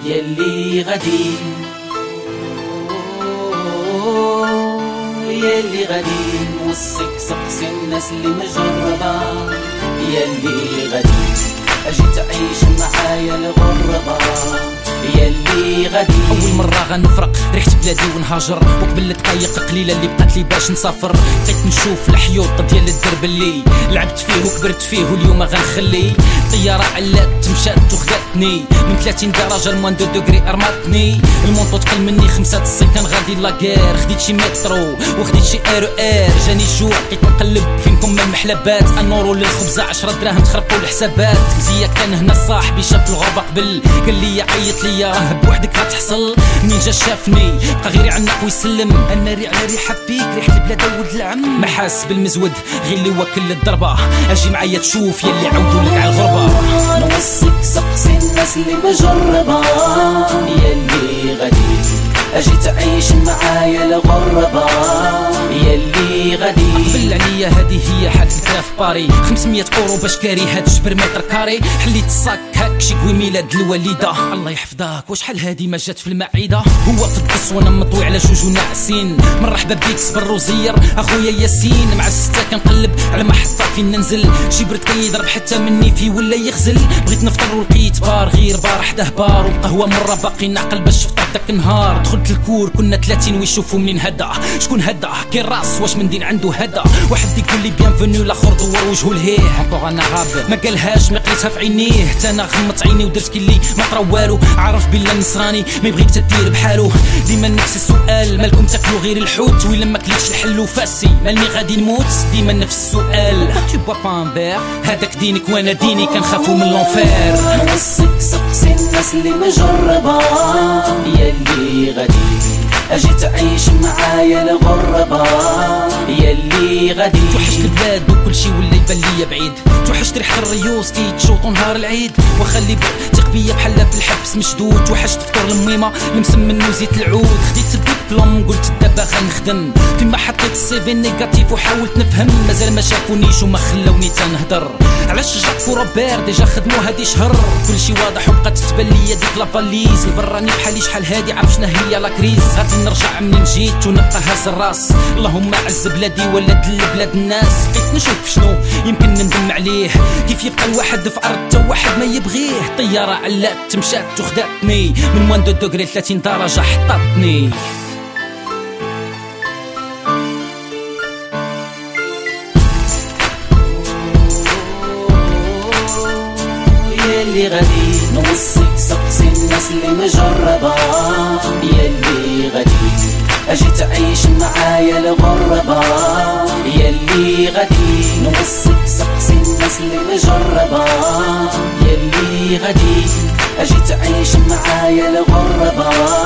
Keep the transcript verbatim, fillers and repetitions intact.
يلي غادي يلي غادي نوصيك سقسي الناس اللي مجربة، يلي غادي اجي تعيش معايا الغربة، يلي غادي اول مره غنفرق ريحه بلادي ونهاجر، وقبل دقايق قليله اللي بقات لي باش نسافر، بقيت نشوف الحيوط ديال الدرب اللي لعبت فيه وكبرت فيه واليوم غنخلي. طياره علات مشات وخداتني من ثلاثين درجه لموان دو دوغري ارماتني، المونطو تقل مني خمسة الصي كان غادي لاكير، خديت شي مترو وخديت شي ار ار، جاني الجوع بقيت نقلب فينكم من المحلبات، النورو للخبزه عشرة دراهم تخربوا الحسابات. مزيا كان هنا صاحبي شاف الغربه قبل قال لي عيط ليا راه بوحدك غتحصل، منين جا شافني بقى غير يعنق ويسلم، انا ري على ريحه فيك ريحه البلاد ولد العم، ما حاس بالمزود غير اللي وكل الضربه، اجي معايا تشوف يلي عودوا لك على الغربه. نوصيك سقسي الناس اللي مجربه، يلي غادي اجي تعيش معايا الغربه، يلي غادي قبل عليا هادي هي حد فكره في باري، خمسمية اورو باش كاري هاد الجبر متر كاري، حليت الصاك هاك شي كوي ميلاد الوالده، الله يحفظك وشحال هادي ما جات في المعده، هو في القص وانا مطوي على جوج وناعسين، مرحبا بيك صبر وزير اخويا ياسين، مع السته كنقلب على محطه فين ننزل، شي برد كيضرب حتى مني في ولا يغزل، بغيت نفطر ولقيت بار غير بار حداه بار، والقهوه مره باقي نعقل باش فطر داك النهار، دخلت الكور كنا ثلاثين ويشوفوا منين هدا، شكون هدا كي الراس واش من دين عنده هدا، واحد يقول لي بيانفوني الاخر دور وجهه لهيه، انكور انا غاب ما قالهاش ما قريتها في عينيه، حتى انا غمضت عيني ودرت كلي ما طرا والو، عارف بلا النصراني ما يبغيك تدير بحالو، ديما نفس السؤال مالكم تاكلوا غير الحوت، ولا ما كليتش الحل وفاسي مالني غادي نموت، ديما نفس السؤال تو بوا با ان فير، هذاك دينك وانا ديني كنخافوا من لونفير. نوصيك سقسي الناس اللي مجربه، يلي غادي اجي تعيش معايا الغربه، يلي غادي توحشت البلاد وكل شي ولا يبان ليا بعيد، توحشت ريحه الريوس كي تشوطو نهار العيد، وخلي ثق بيا بحال في الحبس مشدود، توحشت فطور الميمه المسمن وزيت العود، خديت الدبلوم قلت دابا غنخدم، فيما حطيت السيفي نيجاتيف وحاولت نفهم، مازال ما شافونيش وما خلاوني تنهضر، علاش جاك وروبير ديجا خدمو هادي شهر، كل شي واضح وبقات تبان ليا ديك لافاليز، البراني بحالي شحال هادي عارف شنا هي لا كريز، غادي نرجع منين جيت ونبقى هاز الراس، اللهم عز بلادي ولا دل بلاد الناس، بقيت نشوف شنو يمكن نندم عليه، كيف يبقى الواحد في ارض تا واحد ما يبغيه، طياره علات مشات وخداتني من موان دو دوغري ثلاثين درجه حطتني. يلي غادي نوصيك سقسي الناس اللي مجربه، يلي غادي اجي تعيش معايا الغربه، يلي غادي نوصيك سقسي الناس اللي مجربه، يلي غادي اجي تعيش معايا الغربه.